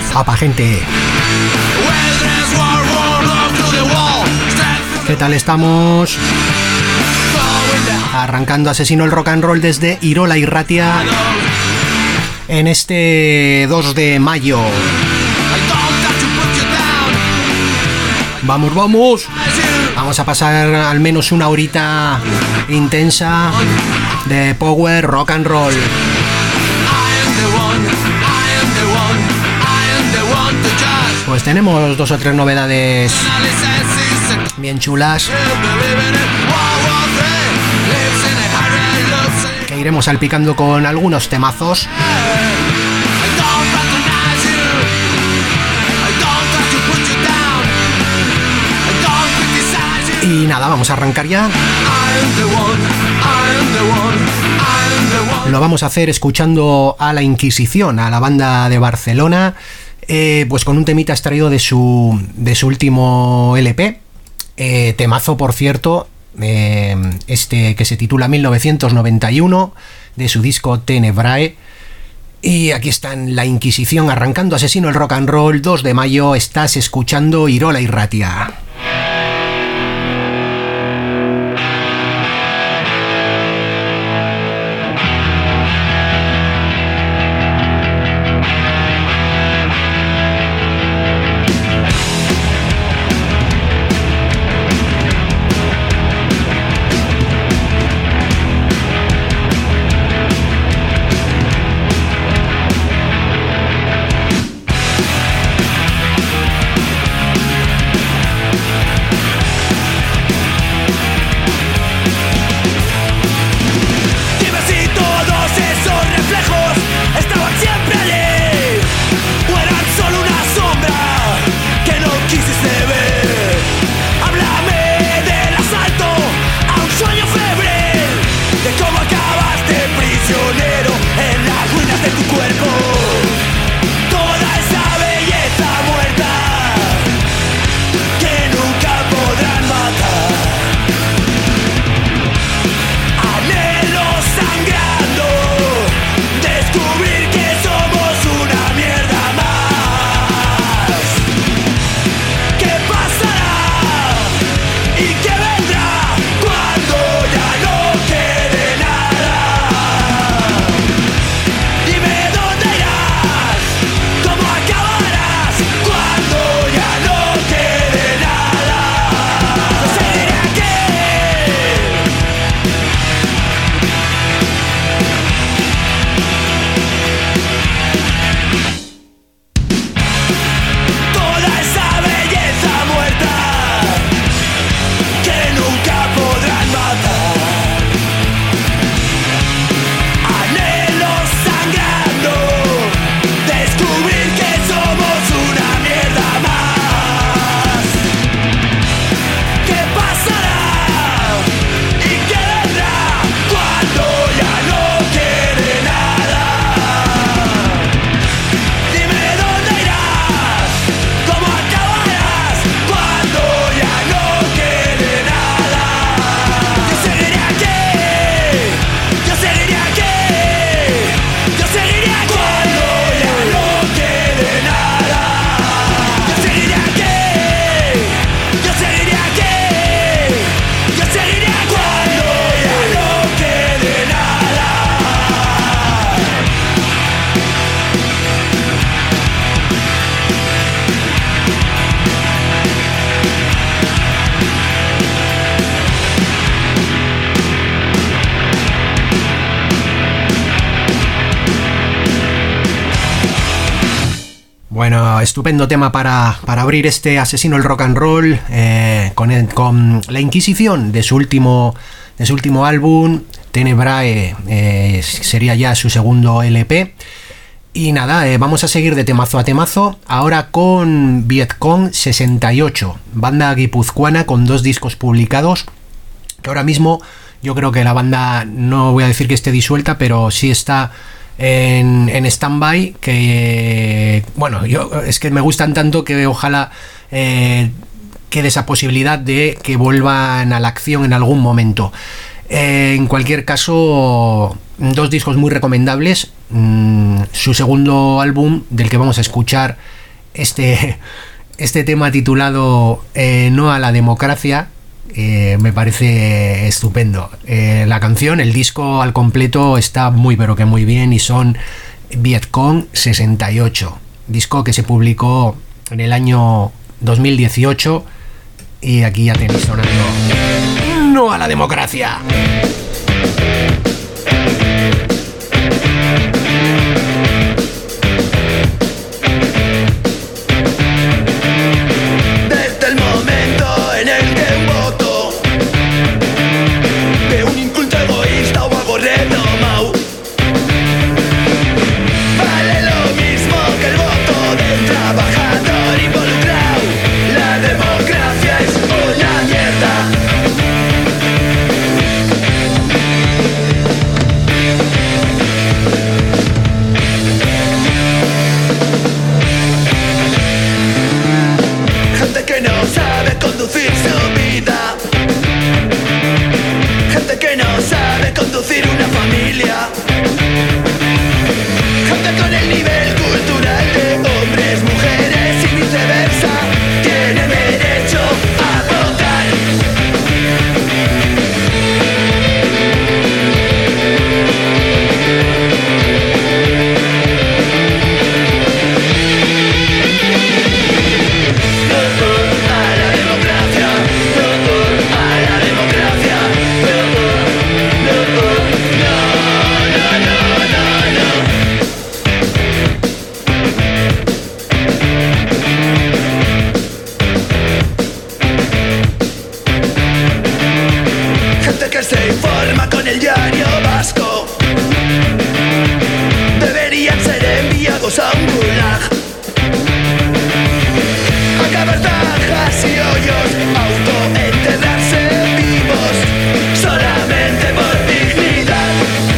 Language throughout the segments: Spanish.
Apa, gente. ¿Qué tal estamos? Arrancando Asesino el Rock and Roll desde Irola Irratia en este 2 de mayo. Vamos, vamos. Vamos a pasar al menos una horita intensa de power rock and roll. Pues tenemos 2 o 3 novedades bien chulas que iremos salpicando con algunos temazos. Y nada, vamos a arrancar ya. Lo vamos a hacer escuchando a La Inquisición, a la banda de Barcelona, pues con un temita extraído de su último LP. Temazo, por cierto, este que se titula 1991, de su disco Tenebrae. Y aquí están La Inquisición arrancando Asesino el Rock and Roll, 2 de mayo. Estás escuchando Irola Irratia. Bueno, estupendo tema para abrir este Asesino el Rock and Roll, con La Inquisición de su último álbum, Tenebrae, sería ya su segundo LP. Y nada, vamos a seguir de temazo a temazo, ahora con Vietcong 68, banda guipuzcoana con 2 discos publicados, que ahora mismo yo creo que la banda, no voy a decir que esté disuelta, pero sí está en stand-by, que bueno, yo es que me gustan tanto que ojalá quede esa posibilidad de que vuelvan a la acción en algún momento. En cualquier caso, 2 discos muy recomendables. Su segundo álbum, del que vamos a escuchar este tema titulado No a la democracia. Me parece estupendo. La canción, el disco al completo está muy pero que muy bien, y son Vietcong 68, disco que se publicó en el año 2018, y aquí ya tenéis sonando No a la democracia. Desde el momento en el que un voto de un inculto egoísta o agorrero mau vale lo mismo que el voto del trabajador involucrado, la democracia es una mierda. Gente que no sabe conducir su vida, gente que no sabe conducir una familia, gente con el nivel cultural de hombres, mujeres y viceversa, tiene derecho a votar. A la democracia, a la democracia, no, no, no, no. Gente que se informa con el diario vasco deberían ser enviados a un gulag, a cavernajas y hoyos, autoenterrarse vivos solamente por dignidad.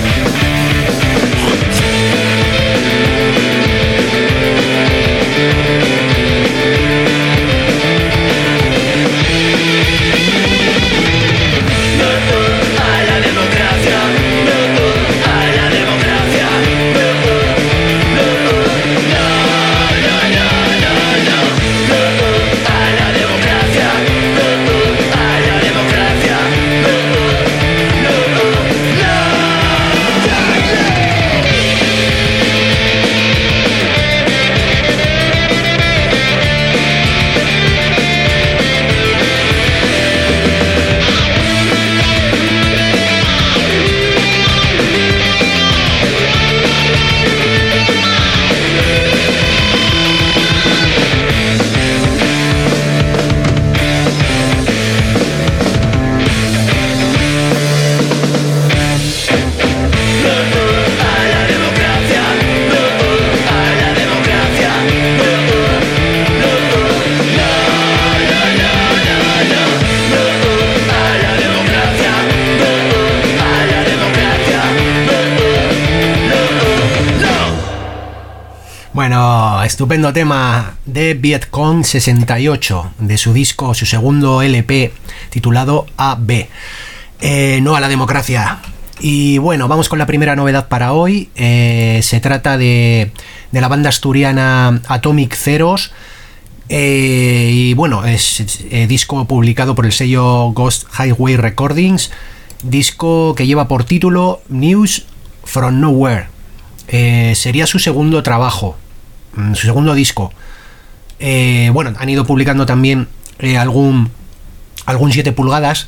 A la democracia, a la democracia, no, no, a la democracia, a la democracia, Bueno, estupendo tema de Vietcong 68, de su disco, su segundo LP titulado AB, No a la democracia. Y bueno, vamos con la primera novedad para hoy. Se trata de la banda asturiana Atomic Zeros. Y bueno, es disco publicado por el sello Ghost Highway Recordings, disco que lleva por título News from Nowhere. Sería su segundo trabajo, su segundo disco. Bueno, han ido publicando también algún 7 pulgadas.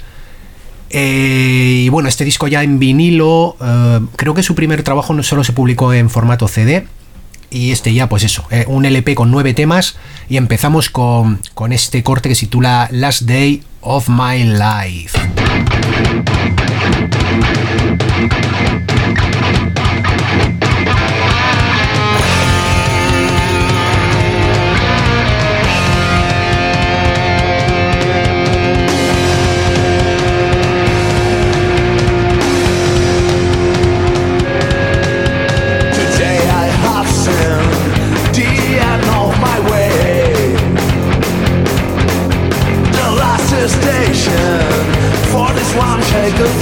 Y bueno, este disco ya en vinilo, creo que su primer trabajo no solo se publicó en formato CD. Y este ya, pues eso, un LP con 9 temas. Y empezamos con este corte que se titula Last Day of My Life. Station for this one shaker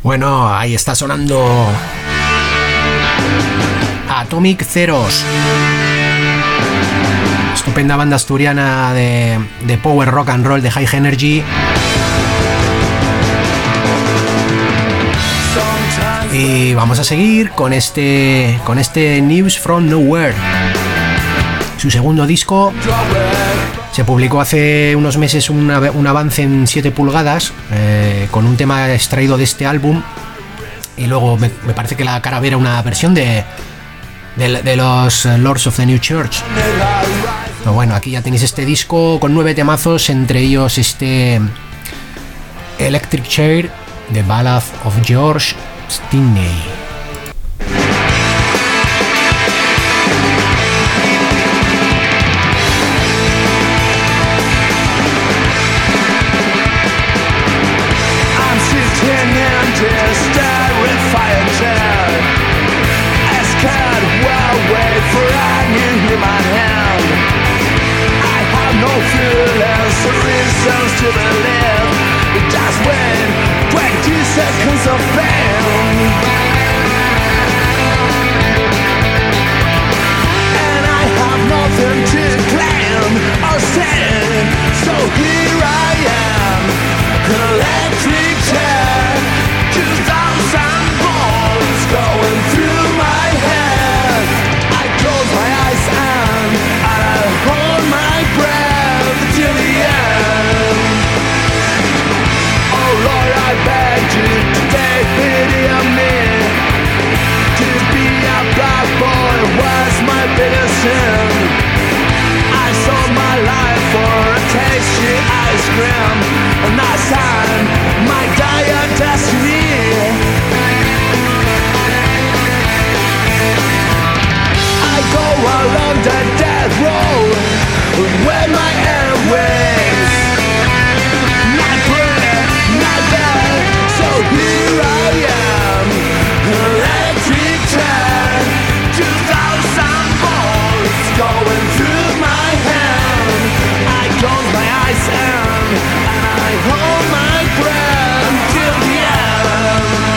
Bueno, ahí está sonando Atomic Zeros, estupenda banda asturiana de power rock and roll, de high energy. Y vamos a seguir con este News from Nowhere. Su segundo disco se publicó hace unos meses, un avance en 7 pulgadas con un tema extraído de este álbum, y luego me parece que la cara B era una versión de los Lords of the New Church. Pero bueno, aquí ya tenéis este disco con 9 temazos, entre ellos este Electric Chair, The Ballad of George Stinney. To believe just when 20 seconds of fame, and I have nothing to claim or say, so here I am, electric chair, 2,000 volts going through my head. I close my eyes and I hold my breath till the end. Lord, I beg you to take pity on me. To be a black boy was my biggest sin. I sold my life for a tasty ice cream, and I signed my dire destiny. I go along the death road with my airways. So here I am, electric chair, 2,000 volts going through my hand. I close my eyes and I hold my breath till the end.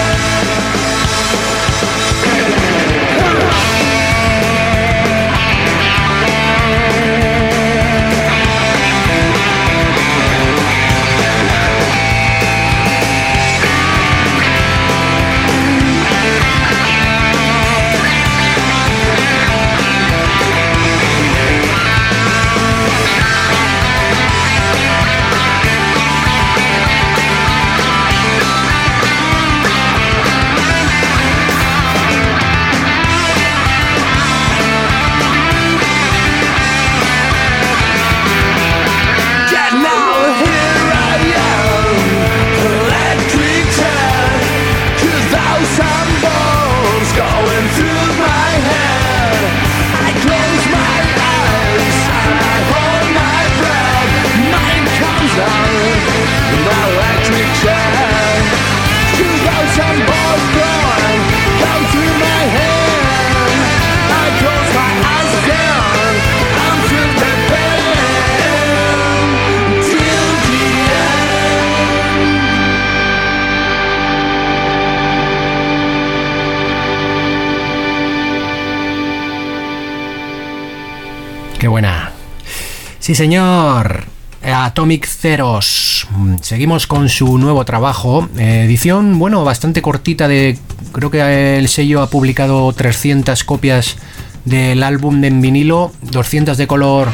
Qué buena. Sí, señor. Atomic Zeros. Seguimos con su nuevo trabajo. Edición, bueno, bastante cortita. Creo que el sello ha publicado 300 copias del álbum en vinilo, 200 de color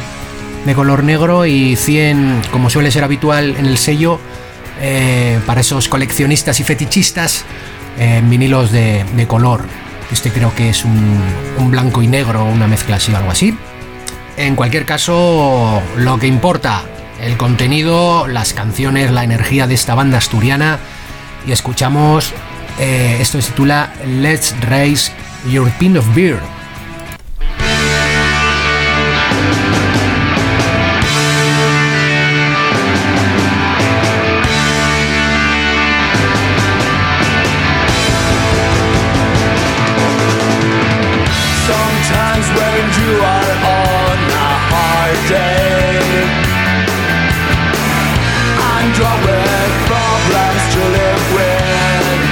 negro y 100, como suele ser habitual en el sello, para esos coleccionistas y fetichistas, vinilos de color. Este creo que es un blanco y negro, una mezcla así, algo así. En cualquier caso, lo que importa, el contenido, las canciones, la energía de esta banda asturiana. Y escuchamos, esto se titula Let's Raise Your Pint of Beer. Sometimes when you are on a hard day, I'm drawing problems to live with.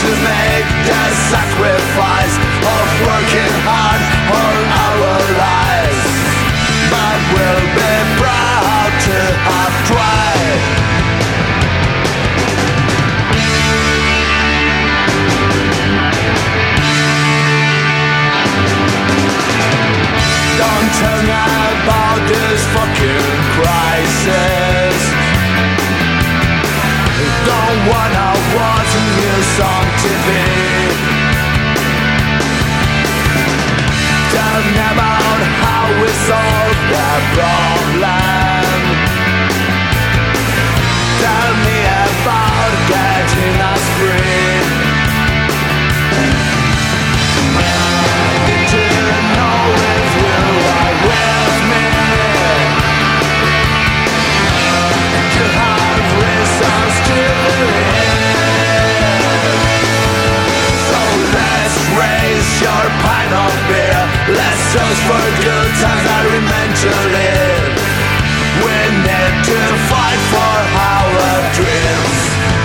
to make the sacrifice of working hard all our lives, but we'll be proud to have tried. Don't tell me about this fucking crisis. Don't wanna watch news on TV. Tell me about how we solve the problem. Tell me about getting us free. Need to know if you are with me. To have reasons to live. So let's raise your pint of beer. Let's toast for good times that remain to live. We need to fight for our dreams.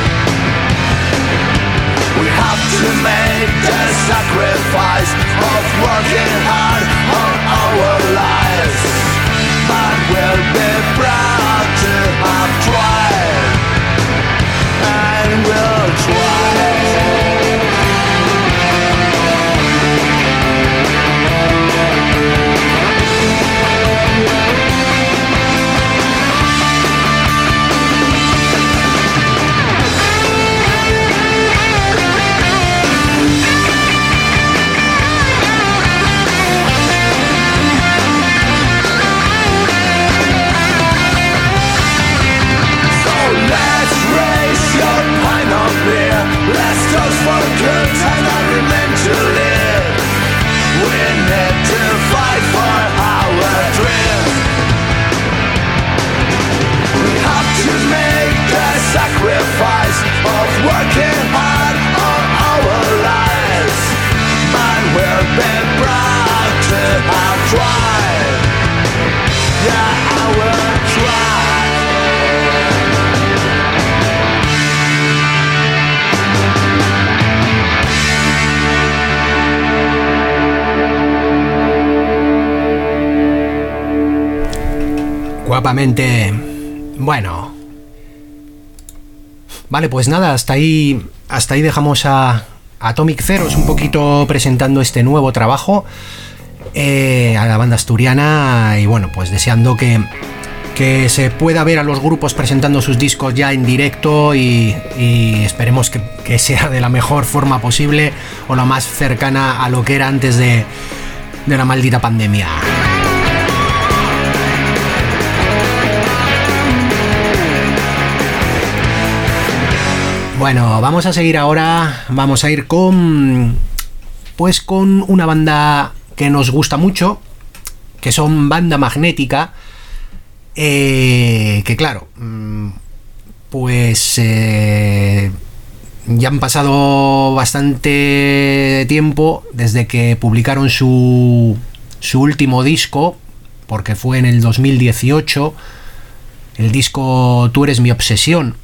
We have to make the sacrifice of working hard all our lives, but we'll be proud to have tried, and we'll try. Let's toast for good times that remain to live. We need to fight for our dreams. We have to make the sacrifice of working hard all our lives, but we'll be proud to have tried. Yeah, I will try. Guapamente. Bueno. Vale, pues nada, hasta ahí dejamos a Atomic Zeros un poquito presentando este nuevo trabajo a la banda asturiana, y bueno, pues deseando que se pueda ver a los grupos presentando sus discos ya en directo, y esperemos que sea de la mejor forma posible, o lo más cercana a lo que era antes de la maldita pandemia. Bueno, vamos a seguir ahora, vamos a ir con una banda que nos gusta mucho, que son Banda Magnética, que claro, pues ya han pasado bastante tiempo desde que publicaron su último disco, porque fue en el 2018, el disco Tú eres mi obsesión.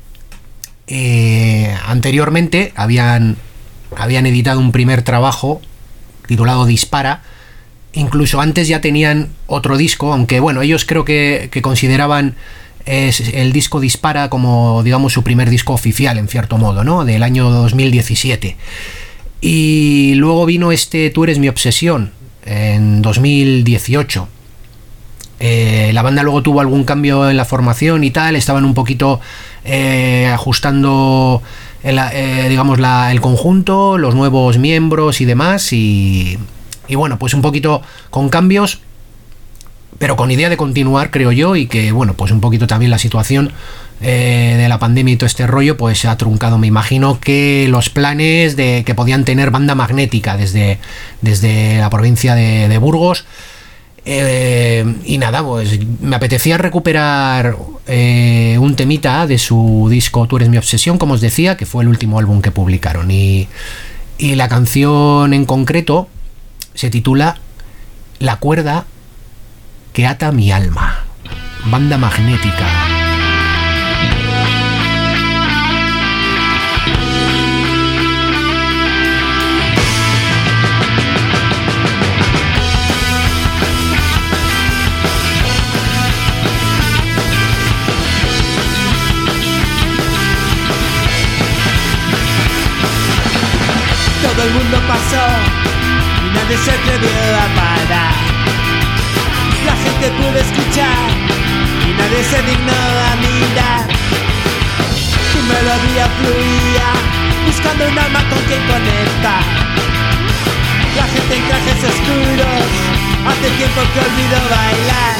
Anteriormente habían editado un primer trabajo titulado Dispara. Incluso antes ya tenían otro disco, aunque bueno, ellos creo que consideraban el disco Dispara como, digamos, su primer disco oficial, en cierto modo, ¿no? Del año 2017. Y luego vino Tú eres mi obsesión en 2018. La banda luego tuvo algún cambio en la formación y tal, estaban un poquito ajustando el conjunto, los nuevos miembros y demás, y bueno, pues un poquito con cambios, pero con idea de continuar, creo yo, y que bueno, pues un poquito también la situación de la pandemia y todo este rollo pues se ha truncado, me imagino, que los planes que podían tener Banda Magnética desde la provincia de Burgos. Y nada, pues me apetecía recuperar un temita de su disco Tú eres mi obsesión, como os decía, que fue el último álbum que publicaron, y la canción en concreto se titula La cuerda que ata mi alma. Banda Magnética. Todo el mundo pasó y nadie se atrevió a parar. La gente pudo escuchar y nadie se dignó a mirar. Tu melodía fluía buscando un alma con quien conectar. La gente en trajes oscuros hace tiempo que olvidó bailar.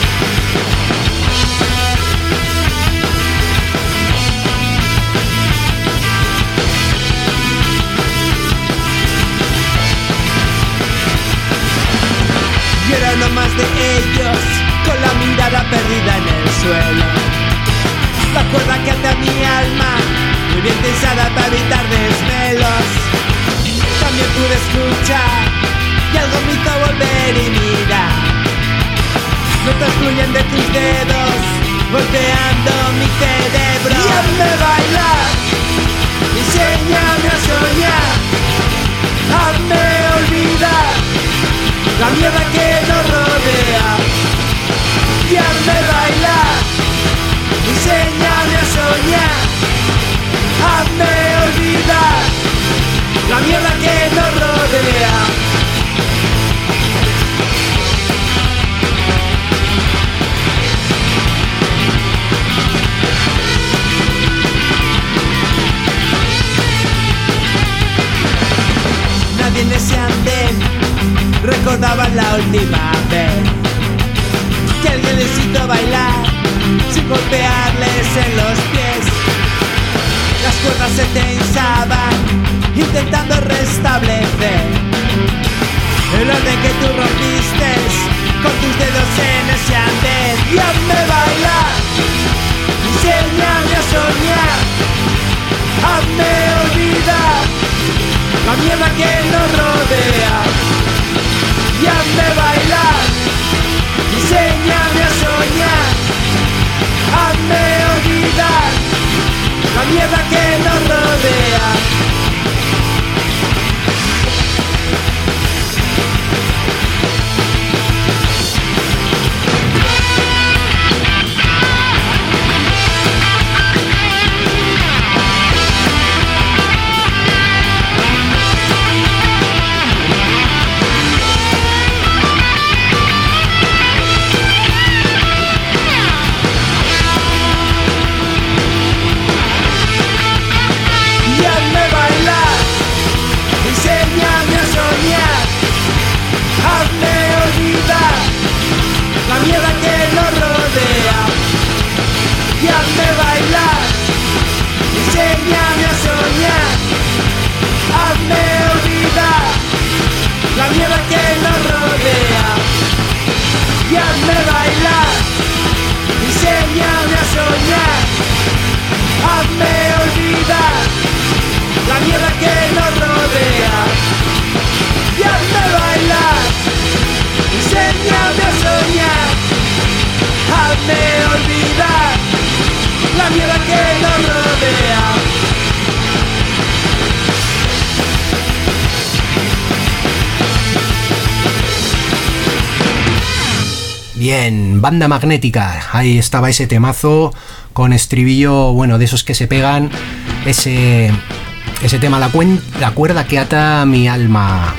Y era uno más de ellos, con la mirada perdida en el suelo. La cuerda que ata mi alma, muy bien tensada para evitar desvelos. También pude escuchar y algo me hizo volver y mirar. Notas fluyen de tus dedos, golpeando mi cerebro. Y hazme bailar, enséñame a soñar, hazme olvidar la mierda que nos rodea. Y hazme bailar, enséñame a soñar, hazme olvidar la mierda que nos rodea. Nadie en ese andén recordaba la última vez que alguien les hizo bailar sin golpearles en los pies. Las cuerdas se tensaban intentando restablecer el orden que tú rompiste con tus dedos en ese andén. Y hazme bailar, enséñame a soñar, hazme olvidar la mierda que nos rodea. Y hazme bailar, enséñame a soñar, hazme olvidar la mierda que nos rodea. La mierda que nos rodea. Y hazme bailar, enséñame a soñar, hazme olvidar la mierda que nos rodea. Y hazme bailar, enséñame a soñar, hazme olvidar la mierda que nos rodea. Y hazme bailar, enséñame a soñar, hazme olvidar la mierda que nos rodea. Bien, Banda Magnética, ahí estaba ese temazo con estribillo, bueno, de esos que se pegan, ese tema, la cuerda que ata mi alma.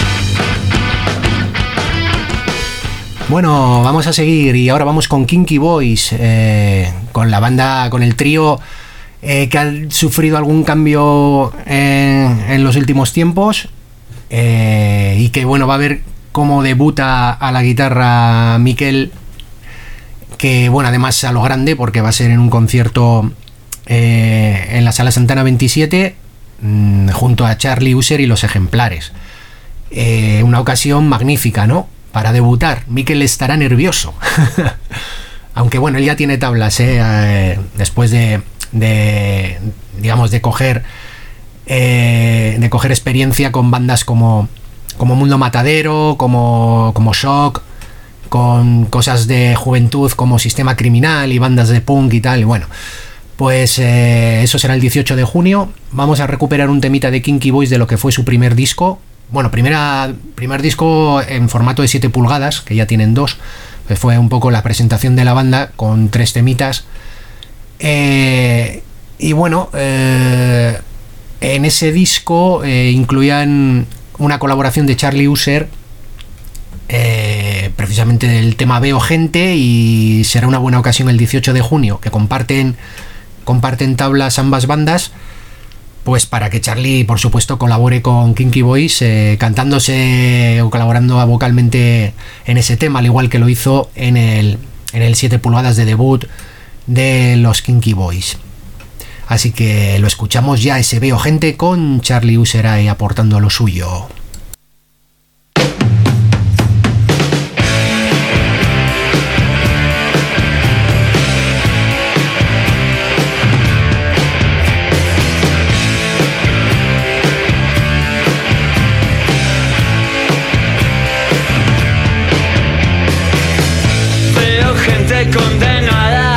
Bueno, vamos a seguir y ahora vamos con Kinky Boys, con la banda, con el trío que ha sufrido algún cambio en los últimos tiempos y que bueno, va a ver cómo debuta a la guitarra Miquel, que bueno, además a lo grande porque va a ser en un concierto en la Sala Santana 27 junto a Charlie User y Los Ejemplares. Una ocasión magnífica, ¿no? Para debutar. Miquel estará nervioso. Aunque bueno, él ya tiene tablas, después de digamos, de coger experiencia con bandas como Mundo Matadero, como Shock, con cosas de juventud como Sistema Criminal y bandas de punk y tal. Y bueno, pues eso será el 18 de junio. Vamos a recuperar un temita de Kinky Boys de lo que fue su primer disco. Bueno, primer disco en formato de 7 pulgadas, que ya tienen 2. Pues fue un poco la presentación de la banda con 3 temitas. Y bueno, En ese disco incluían una colaboración de Charlie User, precisamente del tema Veo Gente, y será una buena ocasión el 18 de junio, que comparten tablas ambas bandas, pues para que Charlie, por supuesto, colabore con Kinky Boys, cantándose o colaborando vocalmente en ese tema, al igual que lo hizo en el 7 pulgadas de debut de los Kinky Boys. Así que lo escuchamos ya, ese Veo Gente, con Charlie User ahí aportando lo suyo. Veo gente condenada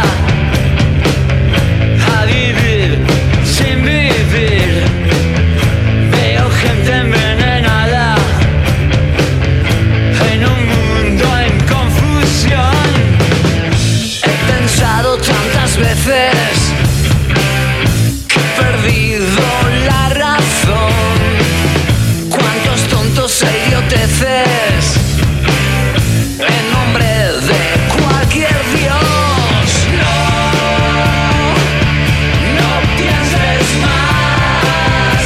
a vivir sin vivir. Veo gente envenenada en un mundo en confusión. He pensado tantas veces que he perdido la razón. Cuántos tontos e idioteces en nombre de cualquier Dios. No pienses más.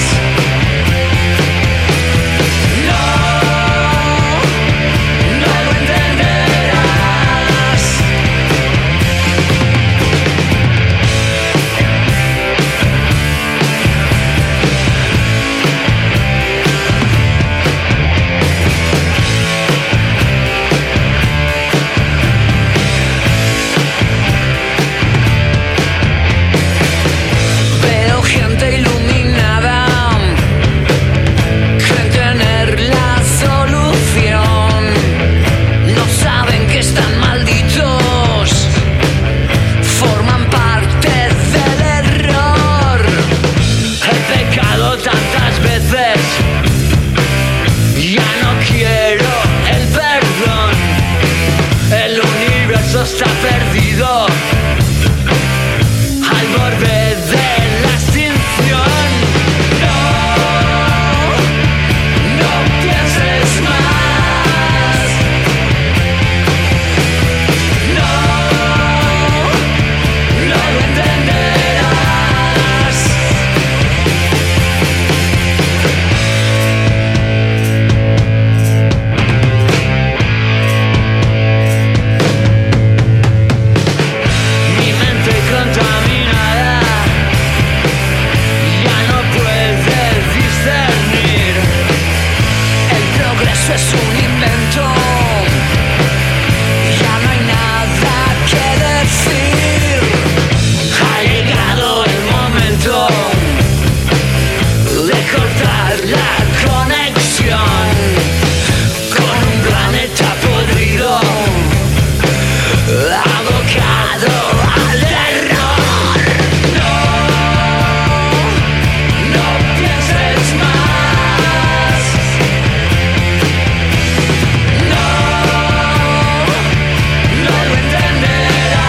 No lo entenderás. Veo gente iluminada, creen tener la solución. No saben que están malditos, forman parte del error. He pecado tantas veces, ya no quiero el perdón. El universo está perdido al borde de la extinción. No pienses más. No lo entenderás. Mi mente contaminada ya no puede discernir. El progreso es un invento, ya no hay nada que decir. Ha llegado el momento de cortar la conexión con un planeta podrido, abocado al error. No pienses más. No lo entenderás.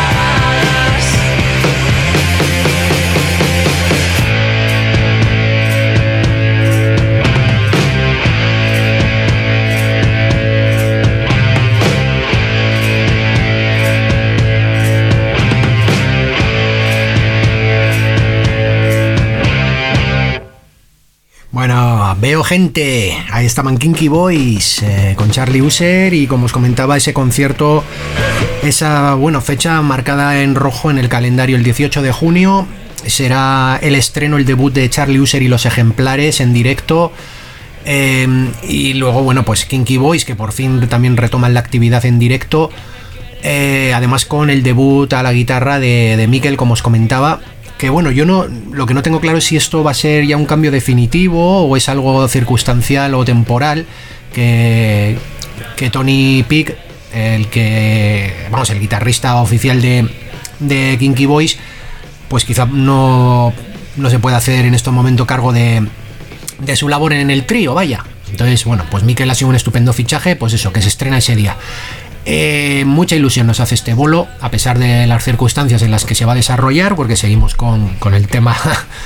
Bueno, Veo Gente, ahí estaban Kinky Boys, con Charlie User, y como os comentaba, ese concierto, esa fecha marcada en rojo en el calendario, el 18 de junio, será el estreno, el debut de Charlie User y los Ejemplares en directo. Y luego, pues Kinky Boys, que por fin también retoman la actividad en directo, además con el debut a la guitarra de Mikel, como os comentaba. Que lo que no tengo claro es si esto va a ser ya un cambio definitivo o es algo circunstancial o temporal, que Tony Peak, el guitarrista oficial de Kinky Boys, pues quizá no se puede hacer en este momento cargo de su labor en el trío, vaya. Entonces, pues Mikel ha sido un estupendo fichaje, pues eso, que se estrena ese día. Mucha ilusión nos hace este bolo, a pesar de las circunstancias en las que se va a desarrollar, porque seguimos con el tema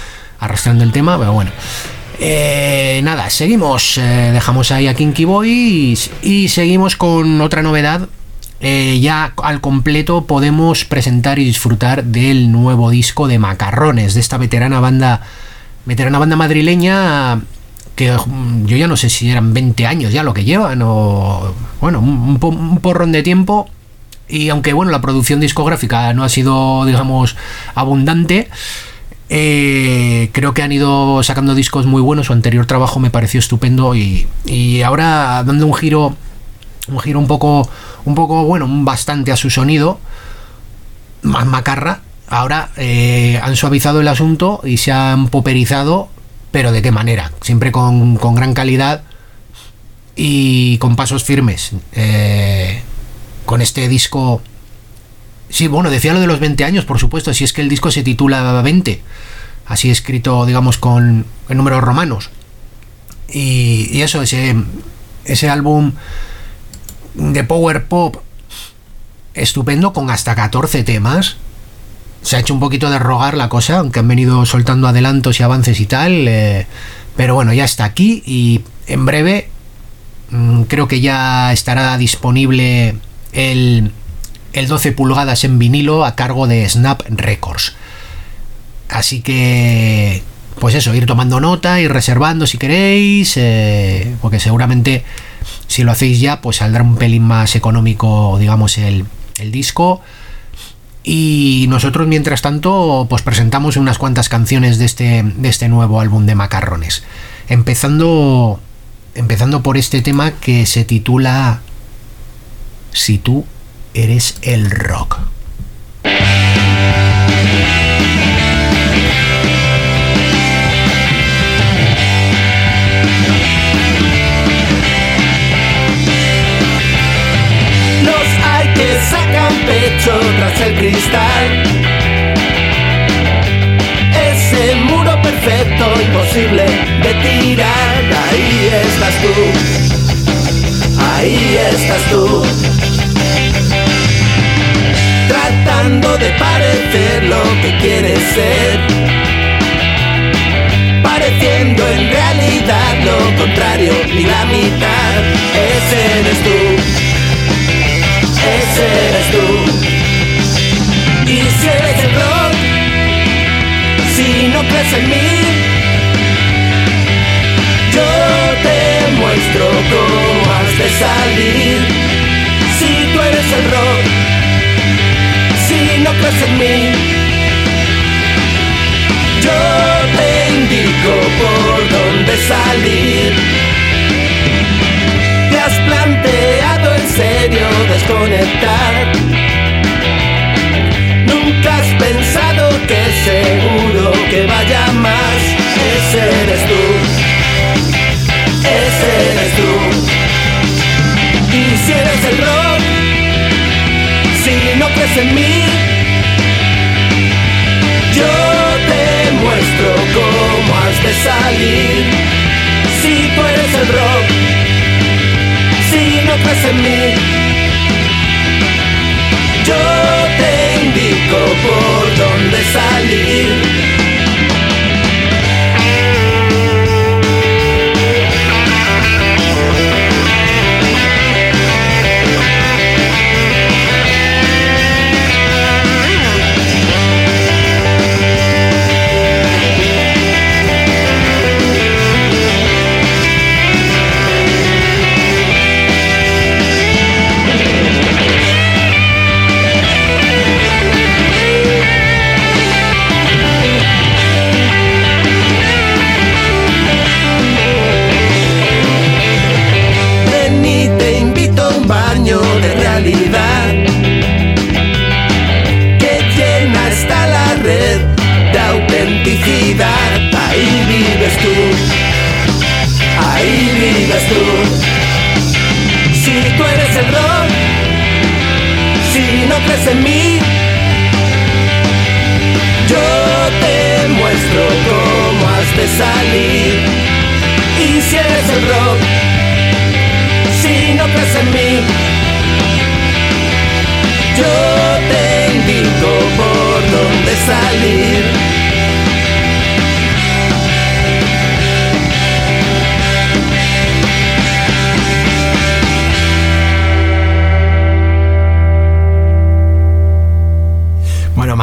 arrastrando el tema, pero bueno. Nada, seguimos, dejamos ahí a Kinky Boy y seguimos con otra novedad. Ya al completo podemos presentar y disfrutar del nuevo disco de Macarrones, de esta veterana banda madrileña, que yo ya no sé si eran 20 años ya lo que llevan, o bueno, un porrón de tiempo. Y aunque bueno, la producción discográfica no ha sido, digamos, abundante, creo que han ido sacando discos muy buenos. Su anterior trabajo me pareció estupendo y ahora dando un giro un poco bueno, bastante a su sonido, más macarra. Ahora han suavizado el asunto y se han poperizado, pero de qué manera, siempre con gran calidad y con pasos firmes. Con este disco, sí, bueno, decía lo de los 20 años, por supuesto, si es que el disco se titula 20, así escrito, digamos, en números romanos. Y eso, ese álbum de power pop estupendo, con hasta 14 temas. Se ha hecho un poquito de rogar la cosa, aunque han venido soltando adelantos y avances y tal, pero bueno, ya está aquí y en breve creo que ya estará disponible el 12 pulgadas en vinilo a cargo de Snap Records. Así que pues eso, ir tomando nota, ir reservando si queréis, porque seguramente si lo hacéis ya pues saldrá un pelín más económico, digamos, el disco. Y nosotros mientras tanto pues presentamos unas cuantas canciones de este nuevo álbum de Macarrones, empezando por este tema que se titula Si tú eres el rock. Que sacan pecho tras el cristal. Ese muro perfecto, imposible de tirar. Ahí estás tú, ahí estás tú, tratando de parecer lo que quieres ser, pareciendo en realidad lo contrario ni la mitad. Ese eres tú, ese eres tú. Y si eres el rock, si no crees en mí, yo te muestro cómo has de salir. Si tú eres el rock, si no crees en mí, yo te indico por dónde salir. ¿Te has planteado en serio desconectar? ¿Nunca has pensado que seguro que vaya más? Ese eres tú, ese eres tú. Y si eres el rock, si no crees en mí, yo te muestro cómo has de salir. Si tú eres el rock, si no crees en mí, yo te indico por dónde salir. De realidad que llena hasta la red de autenticidad. Ahí vives tú, ahí vives tú. Si tú eres el rock, si no crees en mí, yo te muestro cómo has de salir. Y si eres el rock, si no crees en mí, yo te indico por dónde salir.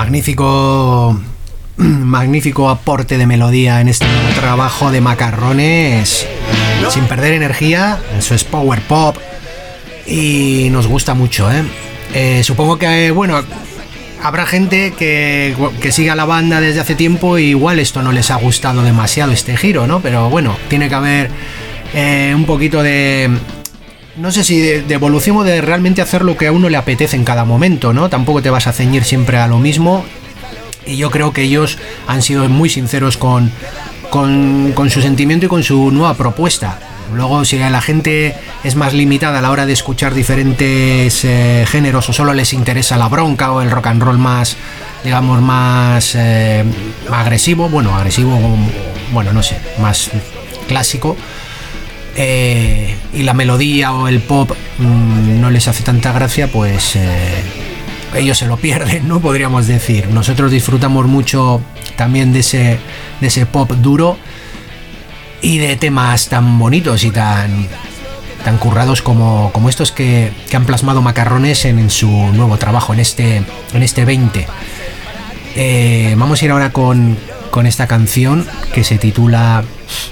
Magnífico aporte de melodía en este nuevo trabajo de Macarrones, sin perder energía. Eso es power pop y nos gusta mucho, supongo que, bueno, habrá gente que siga la banda desde hace tiempo y igual esto no les ha gustado demasiado, este giro, ¿no? Pero bueno, tiene que haber un poquito de... no sé si de evolución o de realmente hacer lo que a uno le apetece en cada momento, ¿no? Tampoco te vas a ceñir siempre a lo mismo. Y yo creo que ellos han sido muy sinceros con su sentimiento y con su nueva propuesta. Luego, si la gente es más limitada a la hora de escuchar diferentes géneros, o solo les interesa la bronca o el rock and roll más, digamos, más agresivo, bueno, no sé, más clásico, y la melodía o el pop no les hace tanta gracia, pues ellos se lo pierden, ¿no? Podríamos decir. Nosotros disfrutamos mucho también de ese pop duro y de temas tan bonitos y tan currados como estos que han plasmado Macarrones en su nuevo trabajo, en este 20. Vamos a ir ahora con esta canción que se titula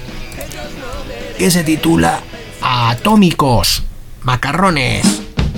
Atómicos, Macarrones.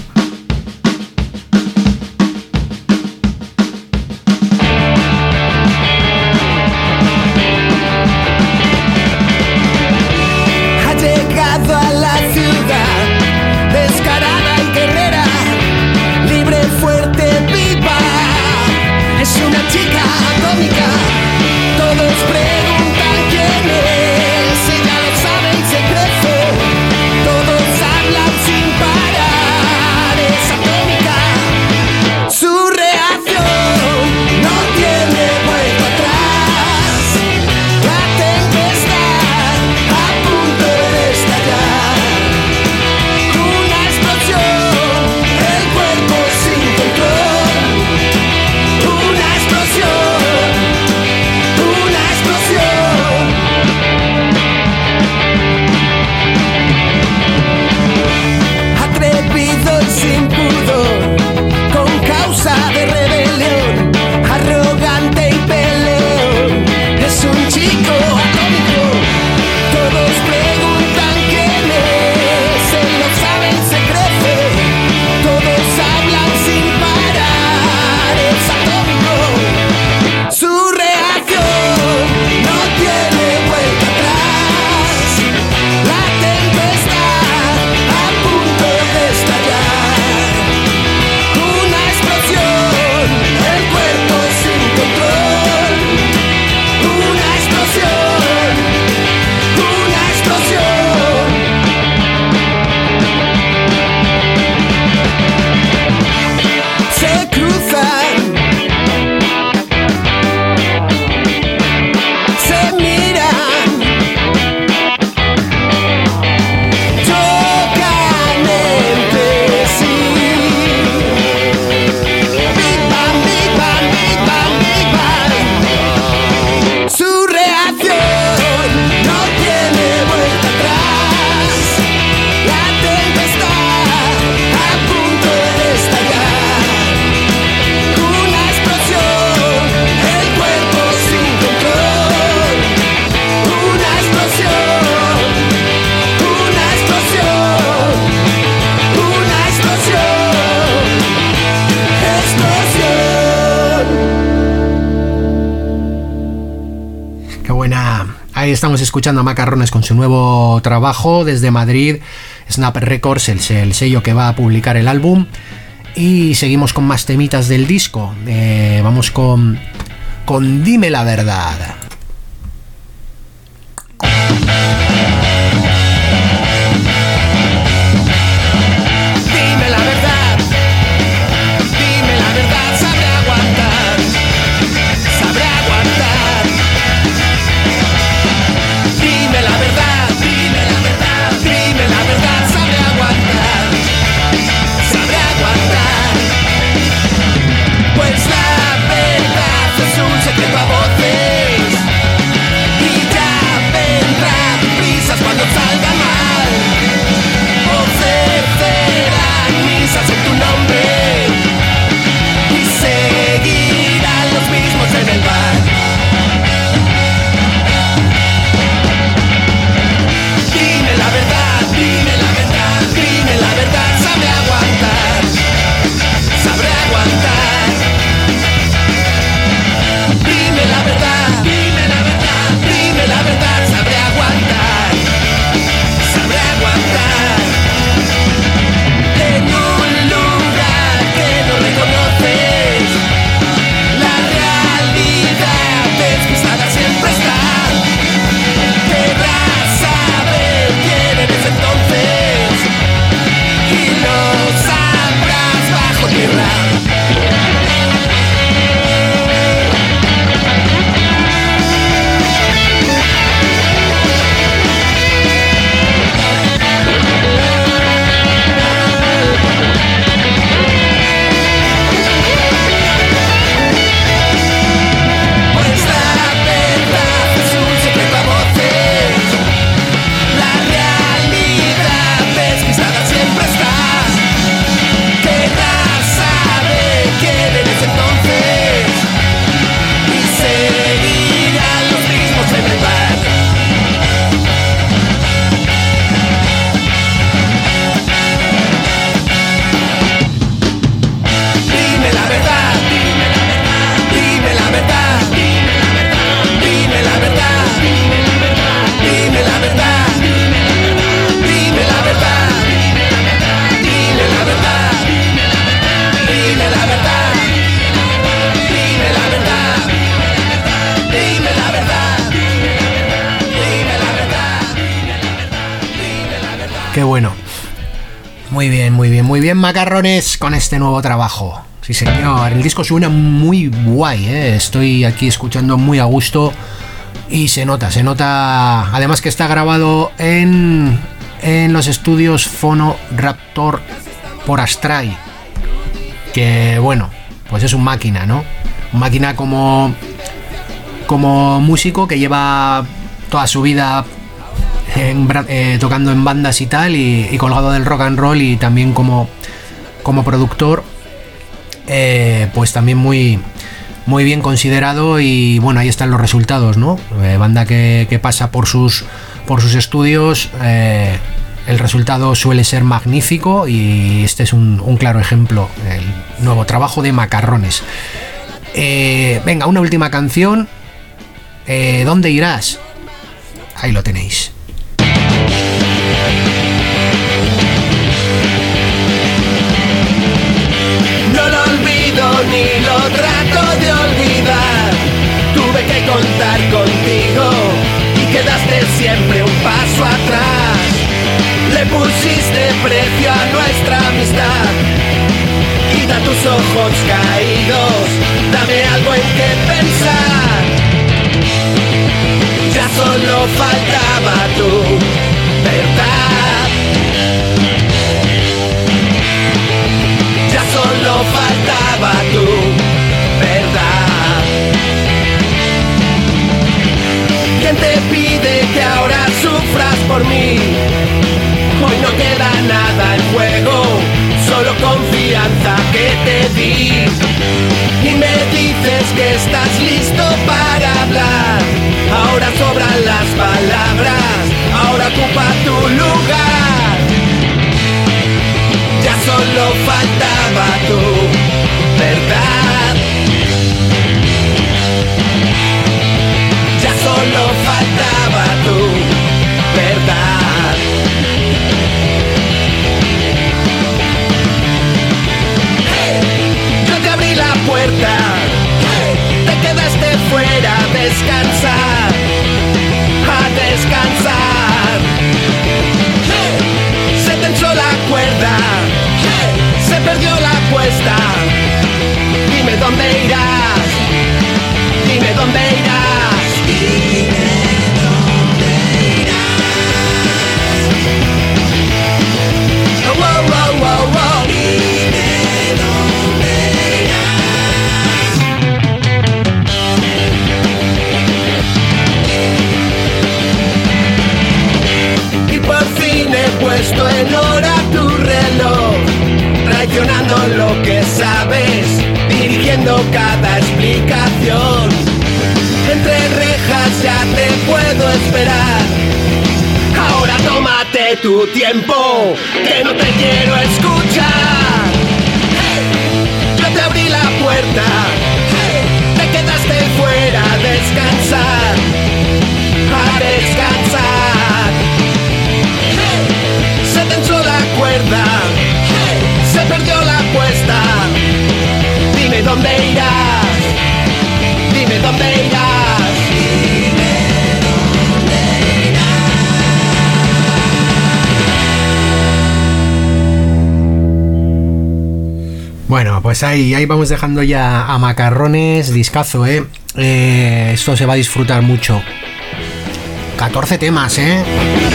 Estamos escuchando a Macarrones con su nuevo trabajo desde Madrid, Snap Records, el sello que va a publicar el álbum. Y seguimos con más temitas del disco. Vamos con Dime la verdad. Pues la verdad es un secreto a voces. Qué bueno. Muy bien, muy bien, muy bien, Macarrones, con este nuevo trabajo. Sí, señor. El disco suena muy guay, ¿eh? Estoy aquí escuchando muy a gusto y se nota. Además que está grabado en los estudios Phonoraptor por Astray. Que bueno, pues es un máquina, ¿no? Un máquina como músico que lleva toda su vida tocando en bandas y tal, y colgado del rock and roll, y también como productor, pues también muy bien considerado. Y bueno, ahí están los resultados, ¿no? Banda que pasa por sus estudios, el resultado suele ser magnífico, y este es un claro ejemplo, el nuevo trabajo de Macarrones. Venga, una última canción. ¿Dónde irás? Ahí lo tenéis. No lo olvido ni lo trato de olvidar. Tuve que contar contigo y quedaste siempre un paso atrás. Le pusiste precio a nuestra amistad. Quita tus ojos caídos, dame algo en que pensar. Ya solo faltaba tu verdad. Ya solo faltaba tu verdad. ¿Quién te pide que ahora sufras por mí? Hoy no queda nada en juego, solo confianza que te di. Y me dices que estás listo para hablar. Ahora sobran las palabras, ahora ocupa tu lugar. Ya solo faltaba tu verdad. Ya solo faltaba tu verdad. Hey, yo te abrí la puerta, hey, te quedaste fuera a descansar, a descansar. Hey, se tensó la cuerda, hey, se perdió la apuesta. Dime dónde irás, dime dónde irás, dime dónde irás. Oh, oh, oh, oh, oh. Dime dónde irás. Y por fin he puesto en hora tu reloj, traicionando lo que sabes, dirigiendo cada explicación. Entre rejas ya te puedo esperar. Ahora tómate tu tiempo, que no te quiero escuchar. Hey, yo te abrí la puerta, hey, te quedaste fuera a descansar, a descansar. Hey, se tensó la cuerda, hey, se perdió la apuesta. Dime dónde irás, dime dónde irás, dime dónde irás. Bueno, pues ahí vamos dejando ya a Macarrones, discazo, ¿eh? Esto se va a disfrutar mucho. 14 temas, ¿eh?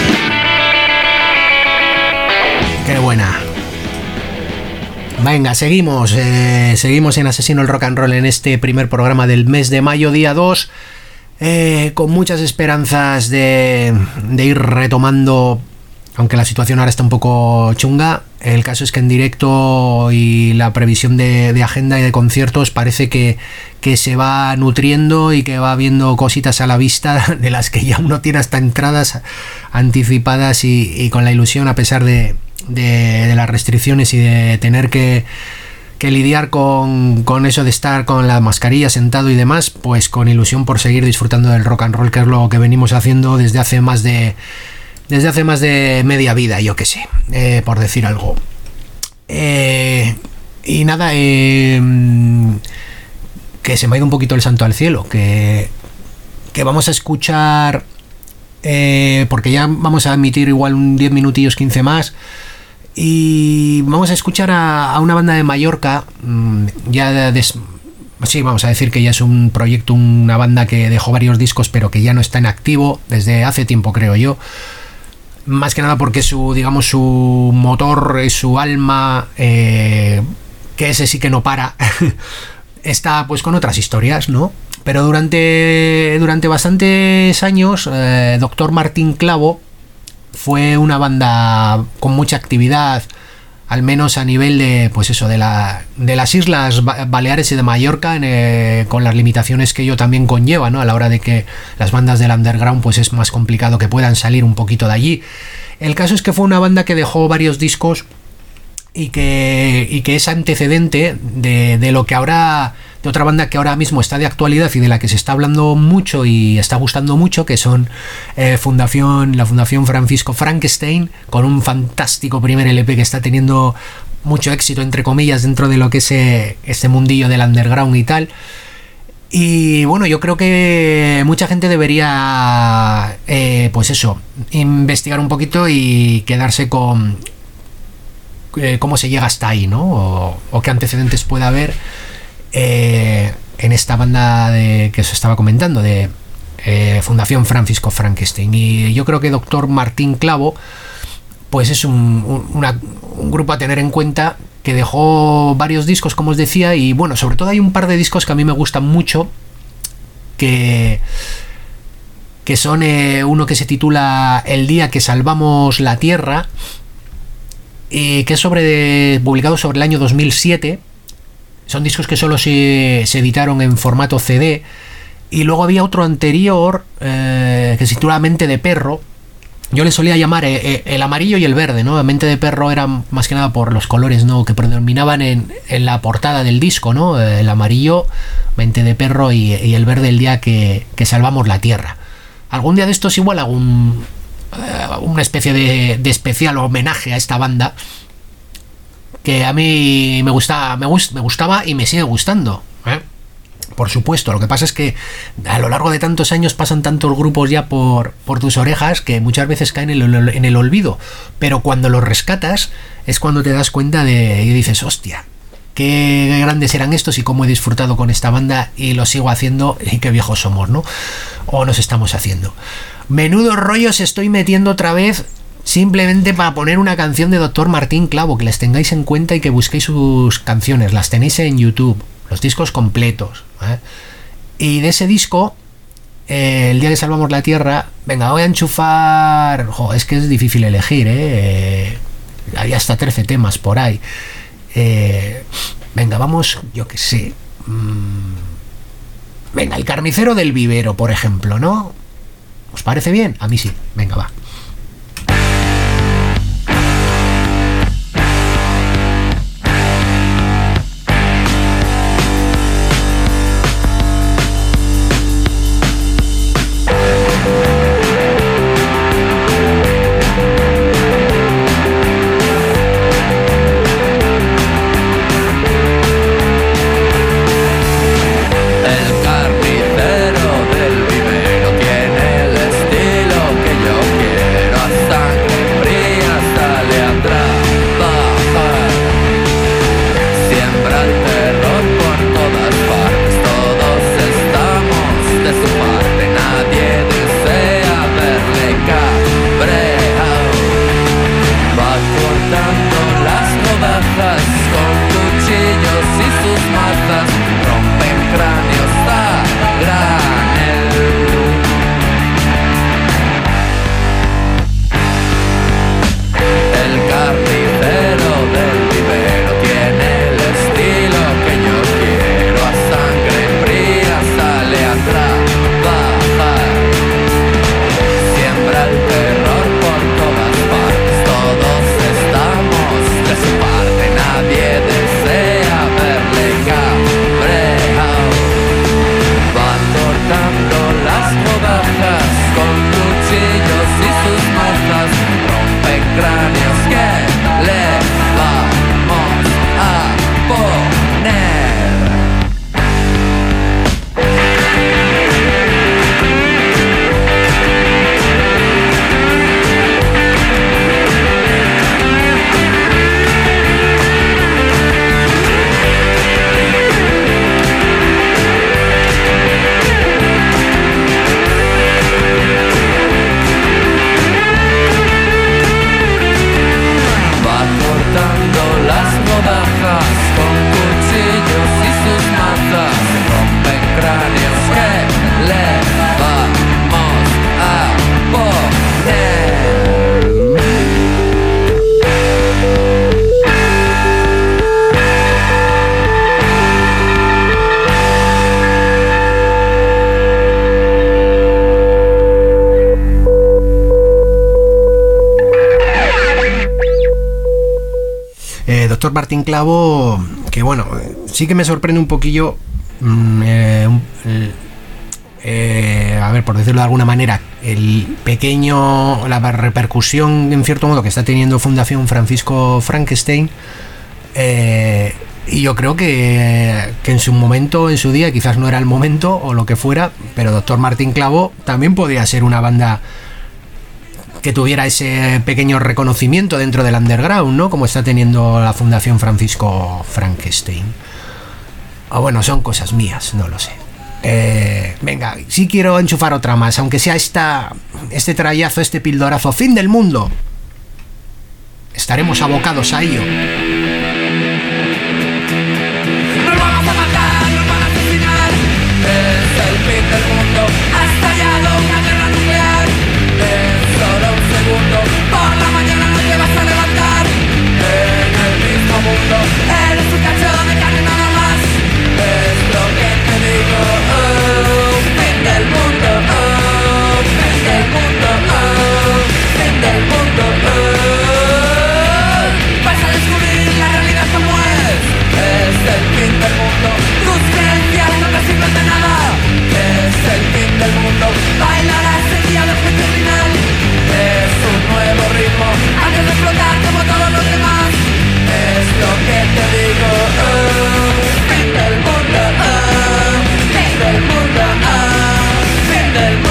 Qué buena. Venga, seguimos en Asesino el Rock and Roll en este primer programa del mes de mayo, día 2, con muchas esperanzas de ir retomando, aunque la situación ahora está un poco chunga. El caso es que en directo y la previsión de agenda y de conciertos parece que se va nutriendo y que va viendo cositas a la vista de las que ya uno tiene hasta entradas anticipadas, y con la ilusión, a pesar de las restricciones y de tener que lidiar con eso de estar con la mascarilla sentado y demás, pues con ilusión por seguir disfrutando del rock and roll, que es lo que venimos haciendo desde hace más de media vida, yo que sé, por decir algo. Y nada, que se me ha ido un poquito el santo al cielo, que vamos a escuchar porque ya vamos a emitir igual un 10 minutillos, 15 más. Y vamos a escuchar a una banda de Mallorca, sí, vamos a decir que ya es un proyecto, una banda que dejó varios discos, pero que ya no está en activo desde hace tiempo, creo yo. Más que nada porque su motor y su alma, que ese sí que no para, está pues con otras historias, ¿no? Pero durante bastantes años, Dr. Martín Clavo fue una banda con mucha actividad, al menos a nivel de, pues eso, de las Islas Baleares y de Mallorca, con las limitaciones que ello también conlleva, ¿no? A la hora de que las bandas del underground pues es más complicado que puedan salir un poquito de allí. El caso es que fue una banda que dejó varios discos y que es antecedente de lo que ahora, de otra banda que ahora mismo está de actualidad y de la que se está hablando mucho y está gustando mucho, que son la Fundación Francisco Frankenstein, con un fantástico primer LP que está teniendo mucho éxito, entre comillas, dentro de lo que es este mundillo del underground y tal. Y bueno, yo creo que mucha gente debería, pues eso, investigar un poquito y quedarse con cómo se llega hasta ahí, ¿no? O qué antecedentes puede haber en esta banda que os estaba comentando, de Fundación Francisco Frankenstein. Y yo creo que Dr. Martín Clavo pues es un grupo a tener en cuenta, que dejó varios discos, como os decía, y bueno, sobre todo hay un par de discos que a mí me gustan mucho, que son uno que se titula El día que salvamos la Tierra, que es publicado sobre el año 2007. Son discos que solo se editaron en formato CD. Y luego había otro anterior que se titula Mente de Perro. Yo le solía llamar el amarillo y el verde, ¿no? Mente de Perro era más que nada por los colores, ¿no?, que predominaban en la portada del disco, ¿no? El amarillo, Mente de Perro, y el verde, El día que salvamos la Tierra. Algún día de estos igual hago una especie de especial homenaje a esta banda, que a mí me gustaba y me sigue gustando, ¿eh? Por supuesto, lo que pasa es que a lo largo de tantos años pasan tantos grupos ya por tus orejas que muchas veces caen en el olvido, pero cuando los rescatas es cuando te das cuenta y dices, hostia, qué grandes eran estos y cómo he disfrutado con esta banda y lo sigo haciendo, y qué viejos somos, ¿no? O nos estamos haciendo. Menudo rollo se estoy metiendo otra vez, simplemente para poner una canción de Dr. Martín Clavo, que les tengáis en cuenta y que busquéis sus canciones. Las tenéis en YouTube, los discos completos, ¿eh? Y de ese disco, El día que salvamos la Tierra, venga, voy a enchufar... es que es difícil elegir, hay hasta 13 temas por ahí. Venga, vamos, yo qué sé. Venga, El carnicero del vivero, por ejemplo, ¿no? ¿Os parece bien? A mí sí. Venga, va. El carnicero del vivero tiene el estilo que yo quiero. Doctor Martín Clavo, que bueno, sí que me sorprende un poquillo, a ver, por decirlo de alguna manera, la repercusión en cierto modo que está teniendo Fundación Francisco Frankenstein, y yo creo que en su momento, en su día, quizás no era el momento o lo que fuera, pero Doctor Martín Clavo también podía ser una banda que tuviera ese pequeño reconocimiento dentro del underground, ¿no? Como está teniendo la Fundación Francisco Frankenstein. O bueno, son cosas mías, no lo sé. Venga, sí quiero enchufar otra más, aunque sea este trayazo, este pildorazo. Fin del mundo. Estaremos abocados a ello. Nos vamos a matar, nos van a asesinar. Es el fin del mundo. Ha estallado una guerra nuclear. En solo un segundo, por la mañana no te vas a levantar. En el mismo mundo, eres un cacho de carne nada más. Es lo que te digo. Fin del mundo. Fin del mundo. Fin del mundo. Vas a descubrir la realidad como es. Es el fin del mundo. Tus creencias no te sirven de nada. Es el fin del mundo. Bailarás el día del juicio final. Es un nuevo ritmo. Antes de explotar como todos los demás. Es lo que te digo. Fin del mundo. Fin del mundo. Fin del mundo.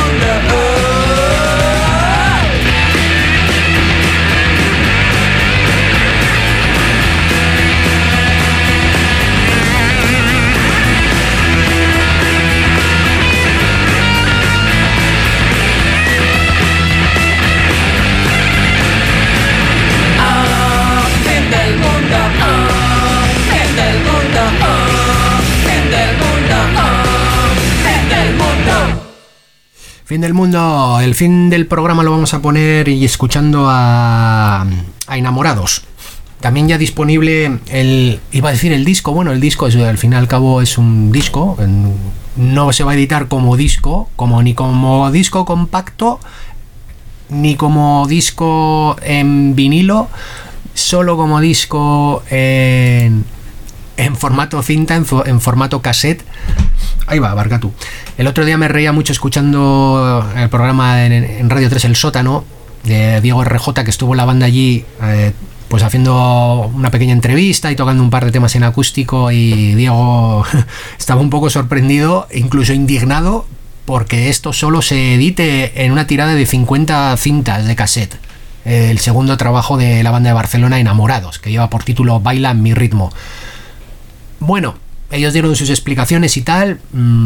Fin del mundo. El fin del programa lo vamos a poner y escuchando a Enamorados. También ya disponible iba a decir el disco. Bueno, el disco al fin y al cabo es un disco. No se va a editar como disco, ni como disco compacto, ni como disco en vinilo, solo como disco en formato cinta, en formato cassette. Ahí va, Barcatu. El otro día me reía mucho escuchando el programa en Radio 3 El Sótano de Diego RJ, que estuvo la banda allí pues haciendo una pequeña entrevista y tocando un par de temas en acústico, y Diego estaba un poco sorprendido, incluso indignado, porque esto solo se edite en una tirada de 50 cintas de cassette. El segundo trabajo de la banda de Barcelona, Enamorados, que lleva por título Baila en mi ritmo. Bueno, ellos dieron sus explicaciones y tal.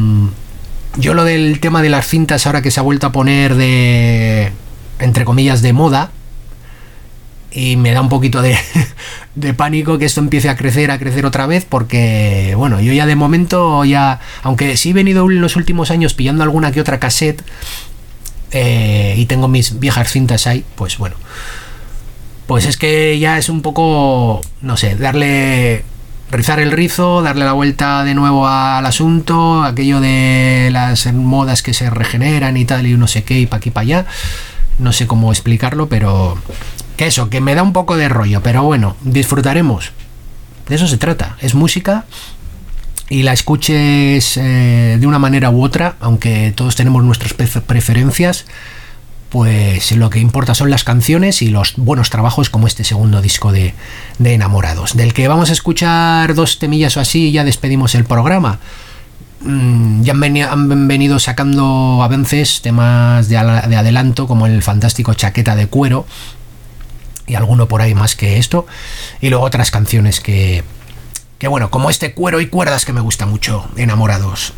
Yo lo del tema de las cintas, ahora que se ha vuelto a poner entre comillas, de moda, y me da un poquito de pánico que esto empiece a crecer otra vez, porque bueno, yo ya de momento, aunque sí he venido en los últimos años pillando alguna que otra cassette, y tengo mis viejas cintas ahí, pues bueno, pues es que ya es un poco, no sé, rizar el rizo, darle la vuelta de nuevo al asunto, aquello de las modas que se regeneran y tal, y no sé qué, y pa' aquí pa' allá. No sé cómo explicarlo, pero que me da un poco de rollo, pero bueno, disfrutaremos. De eso se trata, es música, y la escuches de una manera u otra, aunque todos tenemos nuestras preferencias, pues lo que importa son las canciones y los buenos trabajos, como este segundo disco de Enamorados, del que vamos a escuchar 2 temillas o así, y ya despedimos el programa. Ya han venido sacando a veces temas de adelanto, como el fantástico Chaqueta de Cuero, y alguno por ahí más que esto, y luego otras canciones que bueno, como este Cuero y Cuerdas, que me gusta mucho, Enamorados.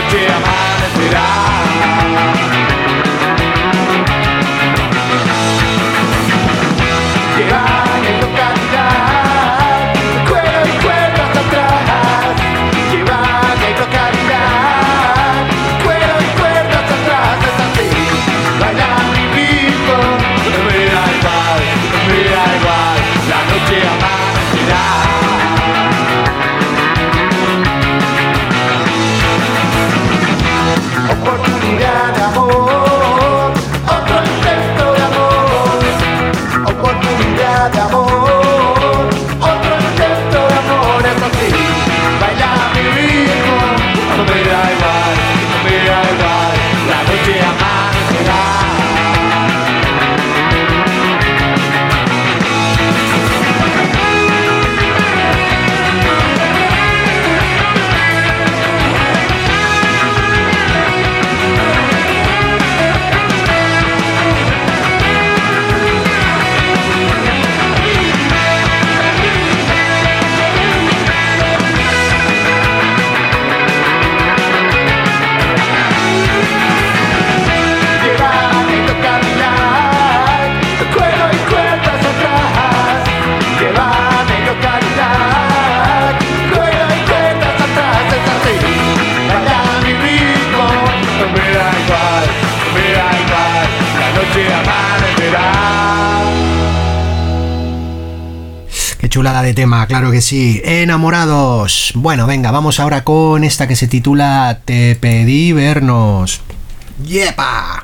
Amanecerá. chulada de tema, claro que sí. Enamorados. Bueno, venga, vamos ahora con esta que se titula Te pedí vernos. ¡Yepa!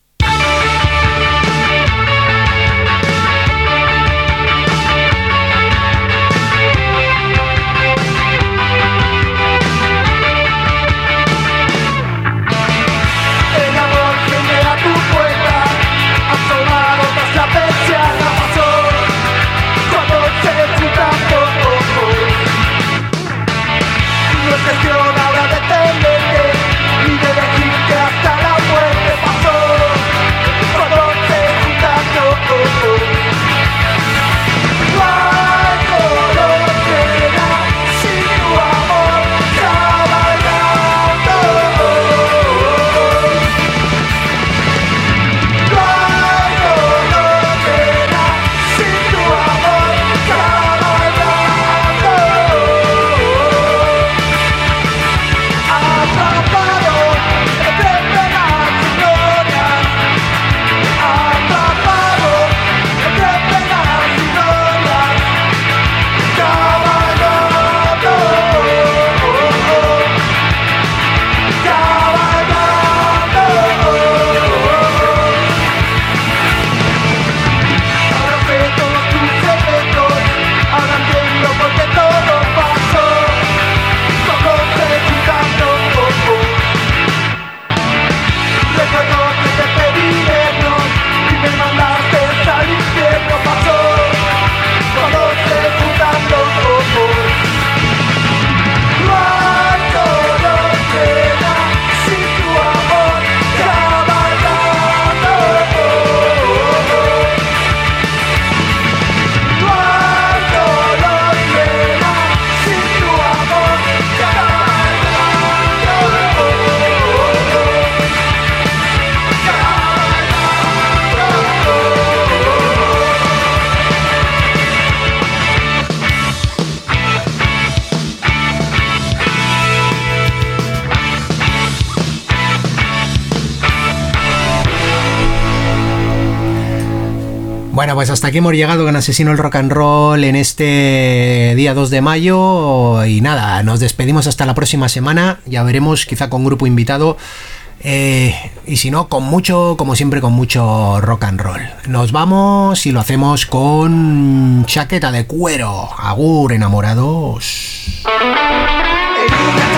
Bueno, pues hasta aquí hemos llegado con Asesino el Rock and Roll en este día 2 de mayo y nada, nos despedimos hasta la próxima semana, ya veremos, quizá con grupo invitado y si no, con mucho, como siempre, con mucho rock and roll. Nos vamos y lo hacemos con Chaqueta de Cuero. Agur, enamorados.